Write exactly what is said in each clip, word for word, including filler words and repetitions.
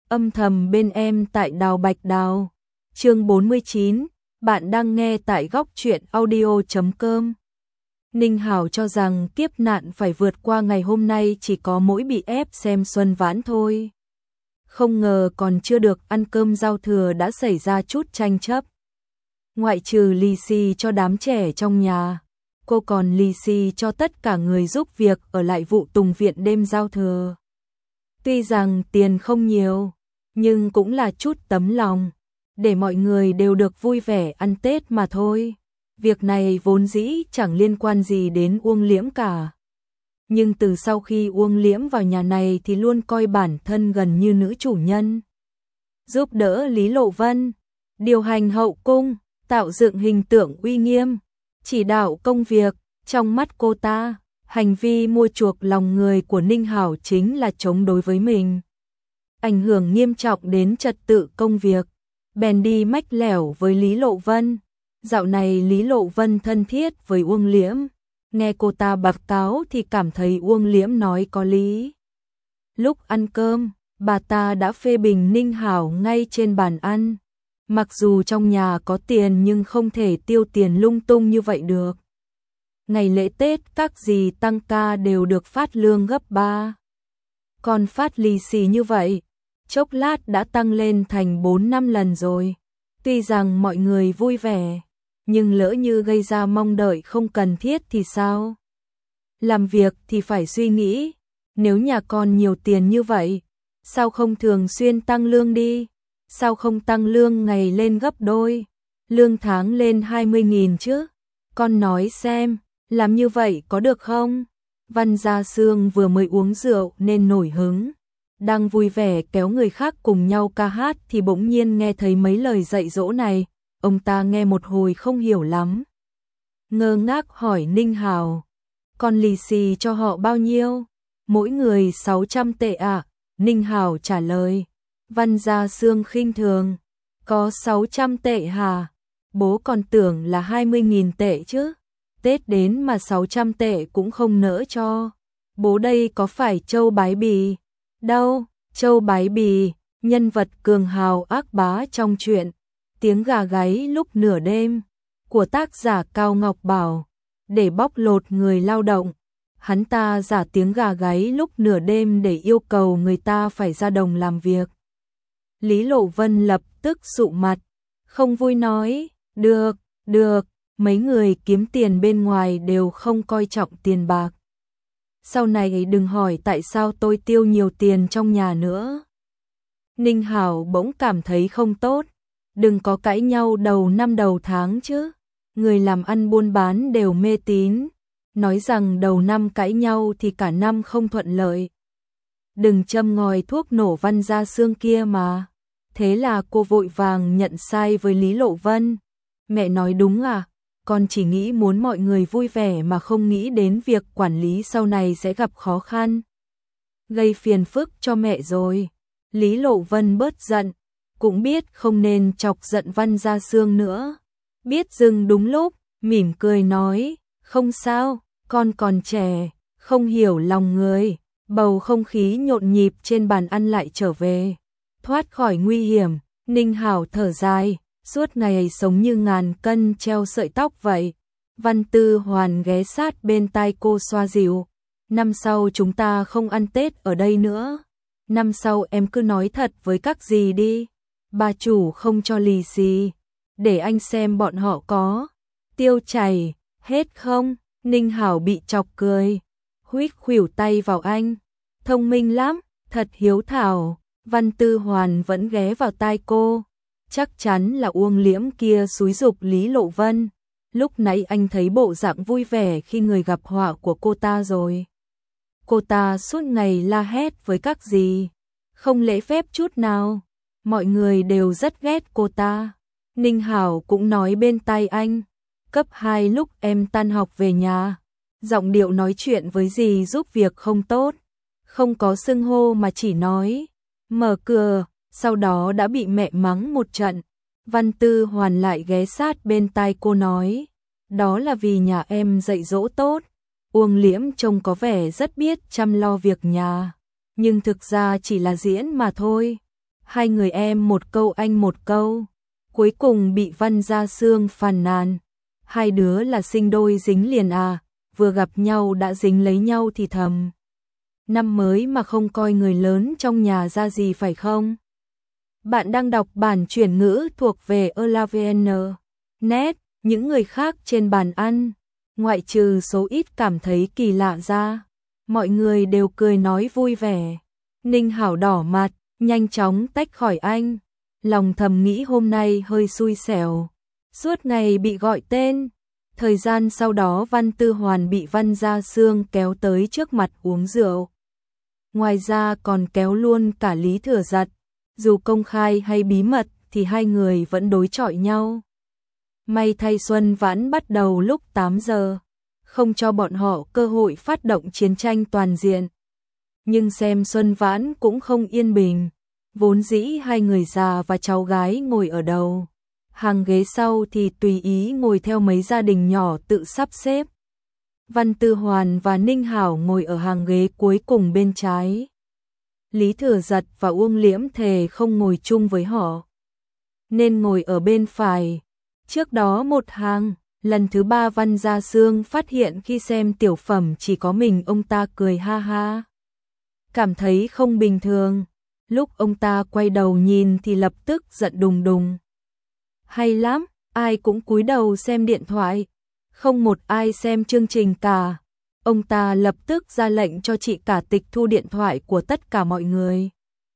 Âm thầm bên em tại Đào Bạch Đào. Chương bốn mươi chín, bạn đang nghe tại góc truyện audio chấm com. Ninh Hảo cho rằng kiếp nạn phải vượt qua ngày hôm nay chỉ có mỗi bị ép xem Xuân Vãn thôi. Không ngờ còn chưa được ăn cơm giao thừa đã xảy ra chút tranh chấp. Ngoại trừ lì xì cho đám trẻ trong nhà, cô còn lì xì cho tất cả người giúp việc ở lại vụ tùng viện đêm giao thừa. Tuy rằng tiền không nhiều, nhưng cũng là chút tấm lòng, để mọi người đều được vui vẻ ăn Tết mà thôi. Việc này vốn dĩ chẳng liên quan gì đến Uông Liễm cả. Nhưng từ sau khi Uông Liễm vào nhà này thì luôn coi bản thân gần như nữ chủ nhân. Giúp đỡ Lý Lộ Vân, điều hành hậu cung, tạo dựng hình tượng uy nghiêm, chỉ đạo công việc. Trong mắt cô ta, hành vi mua chuộc lòng người của Ninh Hảo chính là chống đối với mình, ảnh hưởng nghiêm trọng đến trật tự công việc. Bèn đi mách lẻo với Lý Lộ Vân. Dạo này Lý Lộ Vân thân thiết với Uông Liễm, nghe cô ta báo cáo thì cảm thấy Uông Liễm nói có lý. Lúc ăn cơm, bà ta đã phê bình Ninh Hảo ngay trên bàn ăn. Mặc dù trong nhà có tiền nhưng không thể tiêu tiền lung tung như vậy được. Ngày lễ Tết các dì tăng ca đều được phát lương gấp ba. Còn phát lì xì như vậy, chốc lát đã tăng lên thành bốn năm lần rồi. Tuy rằng mọi người vui vẻ, nhưng lỡ như gây ra mong đợi không cần thiết thì sao? Làm việc thì phải suy nghĩ, nếu nhà con nhiều tiền như vậy, sao không thường xuyên tăng lương đi? Sao không tăng lương ngày lên gấp đôi, lương tháng lên hai mươi nghìn chứ? Con nói xem, làm như vậy có được không? Văn Gia Sương vừa mới uống rượu nên nổi hứng, đang vui vẻ kéo người khác cùng nhau ca hát thì bỗng nhiên nghe thấy mấy lời dạy dỗ này. Ông ta nghe một hồi không hiểu lắm, ngơ ngác hỏi Ninh Hảo, con lì xì cho họ bao nhiêu? Mỗi người sáu trăm tệ ạ. À? Ninh Hảo trả lời. Văn Gia Sương khinh thường, có sáu trăm tệ hả? Bố còn tưởng là hai mươi nghìn tệ chứ. Tết đến mà sáu trăm tệ cũng không nỡ cho. Bố đây có phải Châu Bái Bì? Đâu, Châu Bái Bì, nhân vật cường hào ác bá trong truyện Tiếng Gà Gáy Lúc Nửa Đêm của tác giả Cao Ngọc Bảo. Để bóc lột người lao động, hắn ta giả tiếng gà gáy lúc nửa đêm để yêu cầu người ta phải ra đồng làm việc. Lý Lộ Vân lập tức sụ mặt, không vui nói, được, được, mấy người kiếm tiền bên ngoài đều không coi trọng tiền bạc. Sau này đừng hỏi tại sao tôi tiêu nhiều tiền trong nhà nữa. Ninh Hảo bỗng cảm thấy không tốt, đừng có cãi nhau đầu năm đầu tháng chứ. Người làm ăn buôn bán đều mê tín, nói rằng đầu năm cãi nhau thì cả năm không thuận lợi. Đừng châm ngòi thuốc nổ Văn Gia Sương kia mà. Thế là cô vội vàng nhận sai với Lý Lộ Vân. Mẹ nói đúng à, con chỉ nghĩ muốn mọi người vui vẻ mà không nghĩ đến việc quản lý sau này sẽ gặp khó khăn. Gây phiền phức cho mẹ rồi. Lý Lộ Vân bớt giận, cũng biết không nên chọc giận Văn Gia Sương nữa. Biết dừng đúng lúc, mỉm cười nói, không sao, con còn trẻ, không hiểu lòng người. Bầu không khí nhộn nhịp trên bàn ăn lại trở về. Thoát khỏi nguy hiểm, Ninh Hảo thở dài, suốt ngày sống như ngàn cân treo sợi tóc vậy. Văn Tư Hoàn ghé sát bên tai cô xoa dịu. Năm sau chúng ta không ăn Tết ở đây nữa. Năm sau em cứ nói thật với các dì đi. Bà chủ không cho lì xì, để anh xem bọn họ có tiêu chảy hết không? Ninh Hảo bị chọc cười, huýt khuỷu tay vào anh. Thông minh lắm, thật hiếu thảo. Văn Tư Hoàn vẫn ghé vào tai cô. Chắc chắn là Uông Liễm kia xúi giục Lý Lộ Vân. Lúc nãy anh thấy bộ dạng vui vẻ khi người gặp họa của cô ta rồi. Cô ta suốt ngày la hét với các dì, không lễ phép chút nào. Mọi người đều rất ghét cô ta. Ninh Hảo cũng nói bên tai anh, cấp hai lúc em tan học về nhà, giọng điệu nói chuyện với dì giúp việc không tốt, không có xưng hô mà chỉ nói mở cửa, sau đó đã bị mẹ mắng một trận. Văn Tư Hoàn lại ghé sát bên tai cô nói, đó là vì nhà em dạy dỗ tốt. Uông Liễm trông có vẻ rất biết chăm lo việc nhà, nhưng thực ra chỉ là diễn mà thôi. Hai người em một câu anh một câu, cuối cùng bị Văn Gia Sương phàn nàn. Hai đứa là sinh đôi dính liền à, vừa gặp nhau đã dính lấy nhau thì thầm. Năm mới mà không coi người lớn trong nhà ra gì phải không? Bạn đang đọc bản chuyển ngữ thuộc về Elavn net, những người khác trên bàn ăn, ngoại trừ số ít cảm thấy kỳ lạ ra, mọi người đều cười nói vui vẻ. Ninh Hảo đỏ mặt, nhanh chóng tách khỏi anh, lòng thầm nghĩ hôm nay hơi xui xẻo, suốt ngày bị gọi tên. Thời gian sau đó Văn Tư Hoàn bị Văn Gia Sương kéo tới trước mặt uống rượu. Ngoài ra còn kéo luôn cả Lý Thừa Giật, dù công khai hay bí mật thì hai người vẫn đối chọi nhau. May thay Xuân Vãn bắt đầu lúc tám giờ, không cho bọn họ cơ hội phát động chiến tranh toàn diện. Nhưng xem Xuân Vãn cũng không yên bình, vốn dĩ hai người già và cháu gái ngồi ở đầu, hàng ghế sau thì tùy ý ngồi theo mấy gia đình nhỏ tự sắp xếp. Văn Tư Hoàn và Ninh Hảo ngồi ở hàng ghế cuối cùng bên trái. Lý Thừa Giật và Uông Liễm thề không ngồi chung với họ, nên ngồi ở bên phải. Trước đó một hàng, lần thứ ba Văn Gia Sương phát hiện khi xem tiểu phẩm chỉ có mình ông ta cười ha ha, cảm thấy không bình thường. Lúc ông ta quay đầu nhìn thì lập tức giận đùng đùng. Hay lắm, ai cũng cúi đầu xem điện thoại, không một ai xem chương trình cả. Ông ta lập tức ra lệnh cho chị cả tịch thu điện thoại của tất cả mọi người.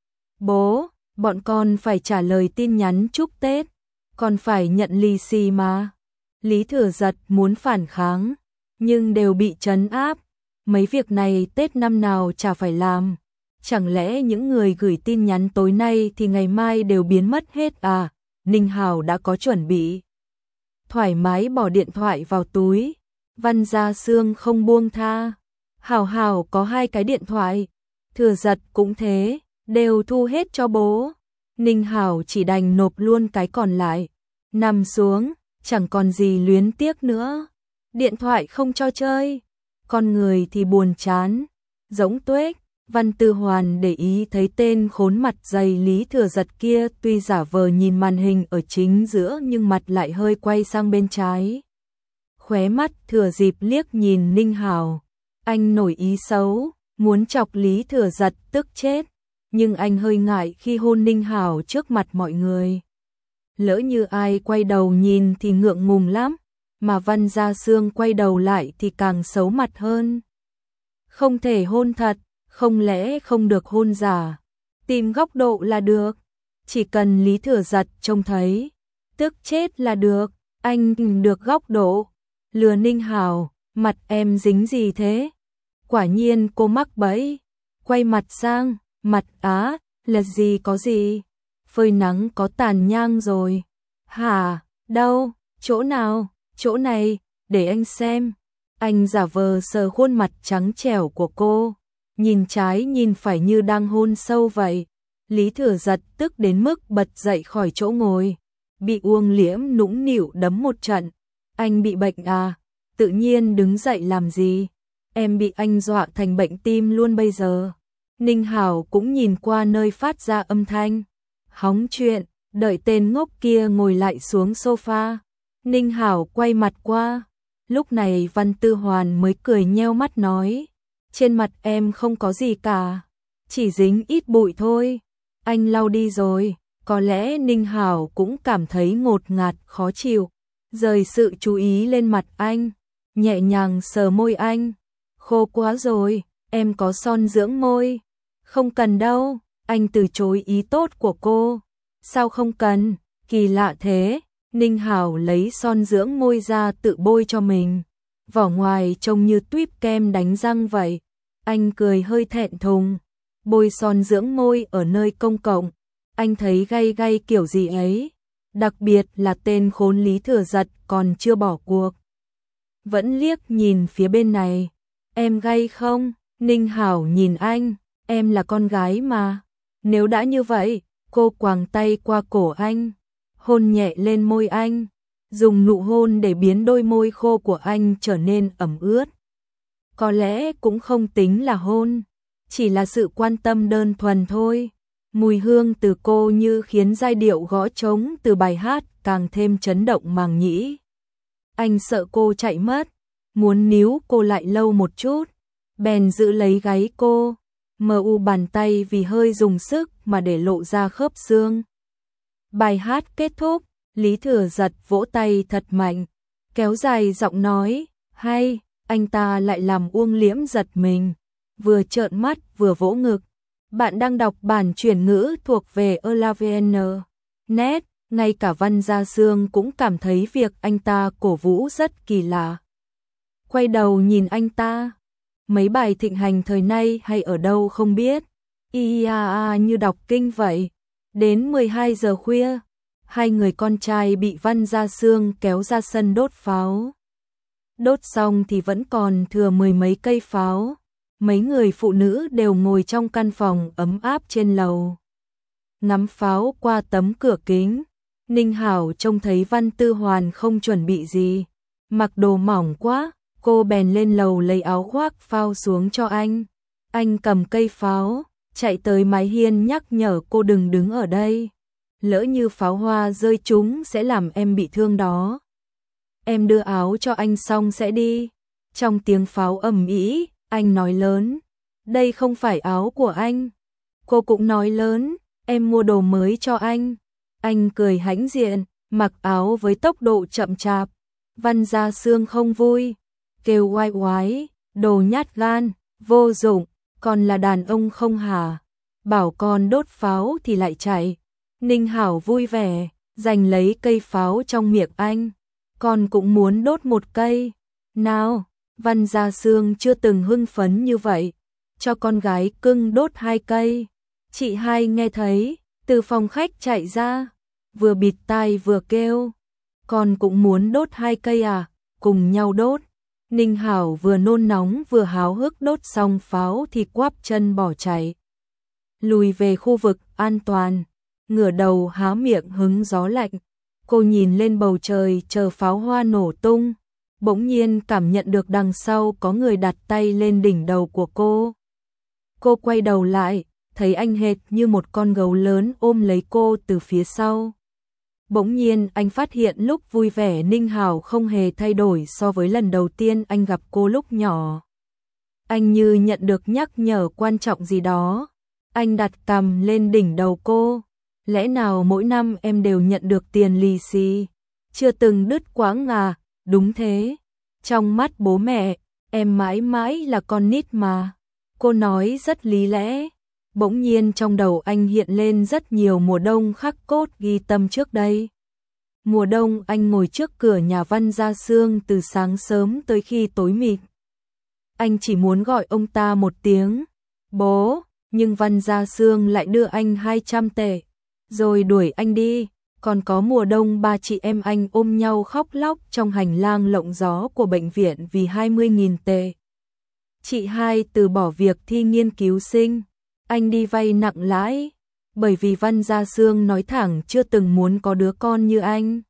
Bố, bọn con phải trả lời tin nhắn chúc Tết, còn phải nhận lì xì mà. Lý Thừa Giật muốn phản kháng, nhưng đều bị trấn áp. Mấy việc này Tết năm nào chả phải làm. Chẳng lẽ những người gửi tin nhắn tối nay thì ngày mai đều biến mất hết à? Ninh Hảo đã có chuẩn bị. Thoải mái bỏ điện thoại vào túi. Văn Gia Sương không buông tha. Hảo Hảo có hai cái điện thoại. Thừa Giật cũng thế, đều thu hết cho bố. Ninh Hảo chỉ đành nộp luôn cái còn lại. Nằm xuống, chẳng còn gì luyến tiếc nữa. Điện thoại không cho chơi. Con người thì buồn chán. Giống tuếch. Văn Tư Hoàn để ý thấy tên khốn mặt dày Lý Thừa Giật kia tuy giả vờ nhìn màn hình ở chính giữa nhưng mặt lại hơi quay sang bên trái. Khóe mắt thừa dịp liếc nhìn Ninh Hảo. Anh nổi ý xấu, muốn chọc Lý Thừa Giật tức chết. Nhưng anh hơi ngại khi hôn Ninh Hảo trước mặt mọi người. Lỡ như ai quay đầu nhìn thì ngượng ngùng lắm, mà Văn Gia Sương quay đầu lại thì càng xấu mặt hơn. Không thể hôn thật. Không lẽ không được hôn giả, tìm góc độ là được, chỉ cần Lý Thừa Giật trông thấy, tức chết là được, anh được góc độ, lừa Ninh Hảo, mặt em dính gì thế? Quả nhiên cô mắc bẫy, quay mặt sang, mặt á, là gì có gì, phơi nắng có tàn nhang rồi, hả, đâu, chỗ nào, chỗ này, để anh xem, anh giả vờ sờ khuôn mặt trắng trẻo của cô. Nhìn trái nhìn phải như đang hôn sâu vậy. Lý Thừa Giật tức đến mức bật dậy khỏi chỗ ngồi, bị Uông Liễm nũng nịu đấm một trận. Anh bị bệnh à? Tự nhiên đứng dậy làm gì? Em bị anh dọa thành bệnh tim luôn bây giờ. Ninh Hảo cũng nhìn qua nơi phát ra âm thanh. Hóng chuyện, đợi tên ngốc kia ngồi lại xuống sofa. Ninh Hảo quay mặt qua. Lúc này Văn Tư Hoàn mới cười nheo mắt nói. Trên mặt em không có gì cả, chỉ dính ít bụi thôi. Anh lau đi rồi. Có lẽ Ninh Hảo cũng cảm thấy ngột ngạt khó chịu, rời sự chú ý lên mặt anh, nhẹ nhàng sờ môi anh. Khô quá rồi, em có son dưỡng môi. Không cần đâu, anh từ chối ý tốt của cô. Sao không cần, kỳ lạ thế. Ninh Hảo lấy son dưỡng môi ra tự bôi cho mình. Vỏ ngoài trông như tuýp kem đánh răng vậy. Anh cười hơi thẹn thùng. Bôi son dưỡng môi ở nơi công cộng, anh thấy gay gay kiểu gì ấy. Đặc biệt là tên khốn Lý Thừa Giật còn chưa bỏ cuộc, vẫn liếc nhìn phía bên này. Em gay không? Ninh Hảo nhìn anh. Em là con gái mà. Nếu đã như vậy, cô quàng tay qua cổ anh, hôn nhẹ lên môi anh, dùng nụ hôn để biến đôi môi khô của anh trở nên ẩm ướt. Có lẽ cũng không tính là hôn, chỉ là sự quan tâm đơn thuần thôi. Mùi hương từ cô như khiến giai điệu gõ trống từ bài hát càng thêm chấn động màng nhĩ. Anh sợ cô chạy mất, muốn níu cô lại lâu một chút, bèn giữ lấy gáy cô, mờ u bàn tay vì hơi dùng sức mà để lộ ra khớp xương. Bài hát kết thúc, Lý Thừa Giật vỗ tay thật mạnh, kéo dài giọng nói, hay, anh ta lại làm Uông Liễm giật mình, vừa trợn mắt vừa vỗ ngực. Bạn đang đọc bản chuyển ngữ thuộc về Elavn. Net, ngay cả Văn Gia Sương cũng cảm thấy việc anh ta cổ vũ rất kỳ lạ. Quay đầu nhìn anh ta, mấy bài thịnh hành thời nay hay ở đâu không biết, ia a như đọc kinh vậy. Đến mười hai giờ khuya, hai người con trai bị Văn Gia Sương kéo ra sân đốt pháo. Đốt xong thì vẫn còn thừa mười mấy cây pháo. Mấy người phụ nữ đều ngồi trong căn phòng ấm áp trên lầu. Ngắm pháo qua tấm cửa kính, Ninh Hảo trông thấy Văn Tư Hoàn không chuẩn bị gì, mặc đồ mỏng quá, cô bèn lên lầu lấy áo khoác phao xuống cho anh. Anh cầm cây pháo, chạy tới mái hiên nhắc nhở cô đừng đứng ở đây. Lỡ như pháo hoa rơi trúng sẽ làm em bị thương đó. Em đưa áo cho anh xong sẽ đi. Trong tiếng pháo ầm ĩ, anh nói lớn, đây không phải áo của anh. Cô cũng nói lớn, em mua đồ mới cho anh. Anh cười hãnh diện, mặc áo với tốc độ chậm chạp. Văn Gia Sương không vui, kêu oai oái, đồ nhát gan, vô dụng, còn là đàn ông không hả? Bảo con đốt pháo thì lại chạy. Ninh Hảo vui vẻ, giành lấy cây pháo trong miệng anh. Con cũng muốn đốt một cây. Nào, Văn Gia Sương chưa từng hưng phấn như vậy. Cho con gái cưng đốt hai cây. Chị hai nghe thấy, từ phòng khách chạy ra, vừa bịt tai vừa kêu. Con cũng muốn đốt hai cây à, cùng nhau đốt. Ninh Hảo vừa nôn nóng vừa háo hức đốt xong pháo thì quắp chân bỏ chạy. Lùi về khu vực an toàn, ngửa đầu há miệng hứng gió lạnh. Cô nhìn lên bầu trời chờ pháo hoa nổ tung, bỗng nhiên cảm nhận được đằng sau có người đặt tay lên đỉnh đầu của cô. Cô quay đầu lại, thấy anh hệt như một con gấu lớn ôm lấy cô từ phía sau. Bỗng nhiên anh phát hiện lúc vui vẻ Ninh Hảo không hề thay đổi so với lần đầu tiên anh gặp cô lúc nhỏ. Anh như nhận được nhắc nhở quan trọng gì đó. Anh đặt cằm lên đỉnh đầu cô. Lẽ nào mỗi năm em đều nhận được tiền lì xì? Chưa từng đứt quãng à? Đúng thế. Trong mắt bố mẹ, em mãi mãi là con nít mà. Cô nói rất lý lẽ. Bỗng nhiên trong đầu anh hiện lên rất nhiều mùa đông khắc cốt ghi tâm trước đây. Mùa đông anh ngồi trước cửa nhà Văn Gia Sương từ sáng sớm tới khi tối mịt. Anh chỉ muốn gọi ông ta một tiếng bố, nhưng Văn Gia Sương lại đưa anh hai trăm tệ, rồi đuổi anh đi. Còn có mùa đông ba chị em anh ôm nhau khóc lóc trong hành lang lộng gió của bệnh viện vì hai mươi nghìn tệ. Chị hai từ bỏ việc thi nghiên cứu sinh, anh đi vay nặng lãi, bởi vì Văn Gia Sương nói thẳng chưa từng muốn có đứa con như anh.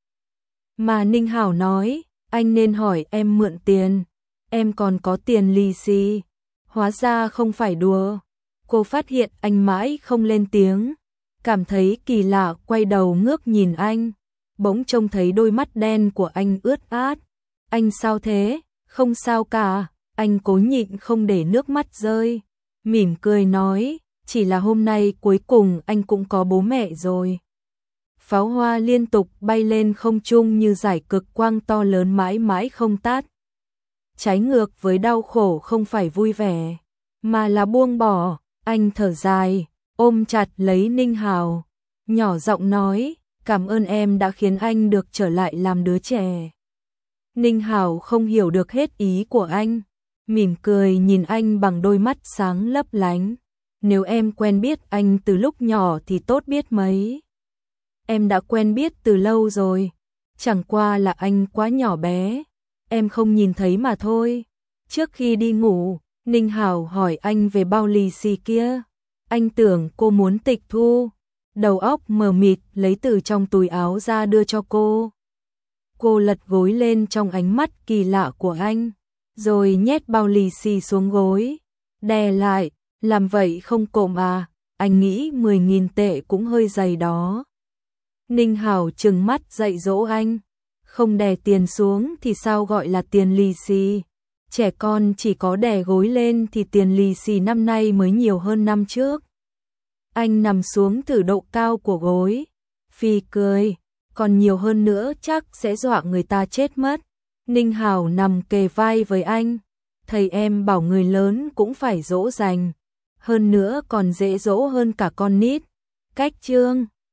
Mà Ninh Hảo nói, anh nên hỏi em mượn tiền, em còn có tiền lì xì. Hóa ra không phải đùa. Cô phát hiện anh mãi không lên tiếng, cảm thấy kỳ lạ, quay đầu ngước nhìn anh, bỗng trông thấy đôi mắt đen của anh ướt át. Anh sao thế? Không sao cả. Anh cố nhịn không để nước mắt rơi, mỉm cười nói, chỉ là hôm nay cuối cùng anh cũng có bố mẹ rồi. Pháo hoa liên tục bay lên không trung như dải cực quang to lớn mãi mãi không tắt. Trái ngược với đau khổ không phải vui vẻ, mà là buông bỏ. Anh thở dài, ôm chặt lấy Ninh Hảo, nhỏ giọng nói, cảm ơn em đã khiến anh được trở lại làm đứa trẻ. Ninh Hảo không hiểu được hết ý của anh, mỉm cười nhìn anh bằng đôi mắt sáng lấp lánh. Nếu em quen biết anh từ lúc nhỏ thì tốt biết mấy. Em đã quen biết từ lâu rồi, chẳng qua là anh quá nhỏ bé, em không nhìn thấy mà thôi. Trước khi đi ngủ, Ninh Hảo hỏi anh về bao lì xì kia. Anh tưởng cô muốn tịch thu, đầu óc mờ mịt lấy từ trong túi áo ra đưa cho cô. Cô lật gối lên trong ánh mắt kỳ lạ của anh, rồi nhét bao lì xì xuống gối, đè lại, làm vậy không cộm à? anh nghĩ mười nghìn tệ cũng hơi dày đó. Ninh Hảo trừng mắt dạy dỗ anh, không đè tiền xuống thì sao gọi là tiền lì xì, trẻ con chỉ có đè gối lên thì tiền lì xì năm nay mới nhiều hơn năm trước. Anh nằm xuống thử độ cao của gối, Phi cười, còn nhiều hơn nữa chắc sẽ dọa người ta chết mất. Ninh Hảo nằm kề vai với anh, thầy em bảo người lớn cũng phải dỗ dành, hơn nữa còn dễ dỗ hơn cả con nít. Cách chương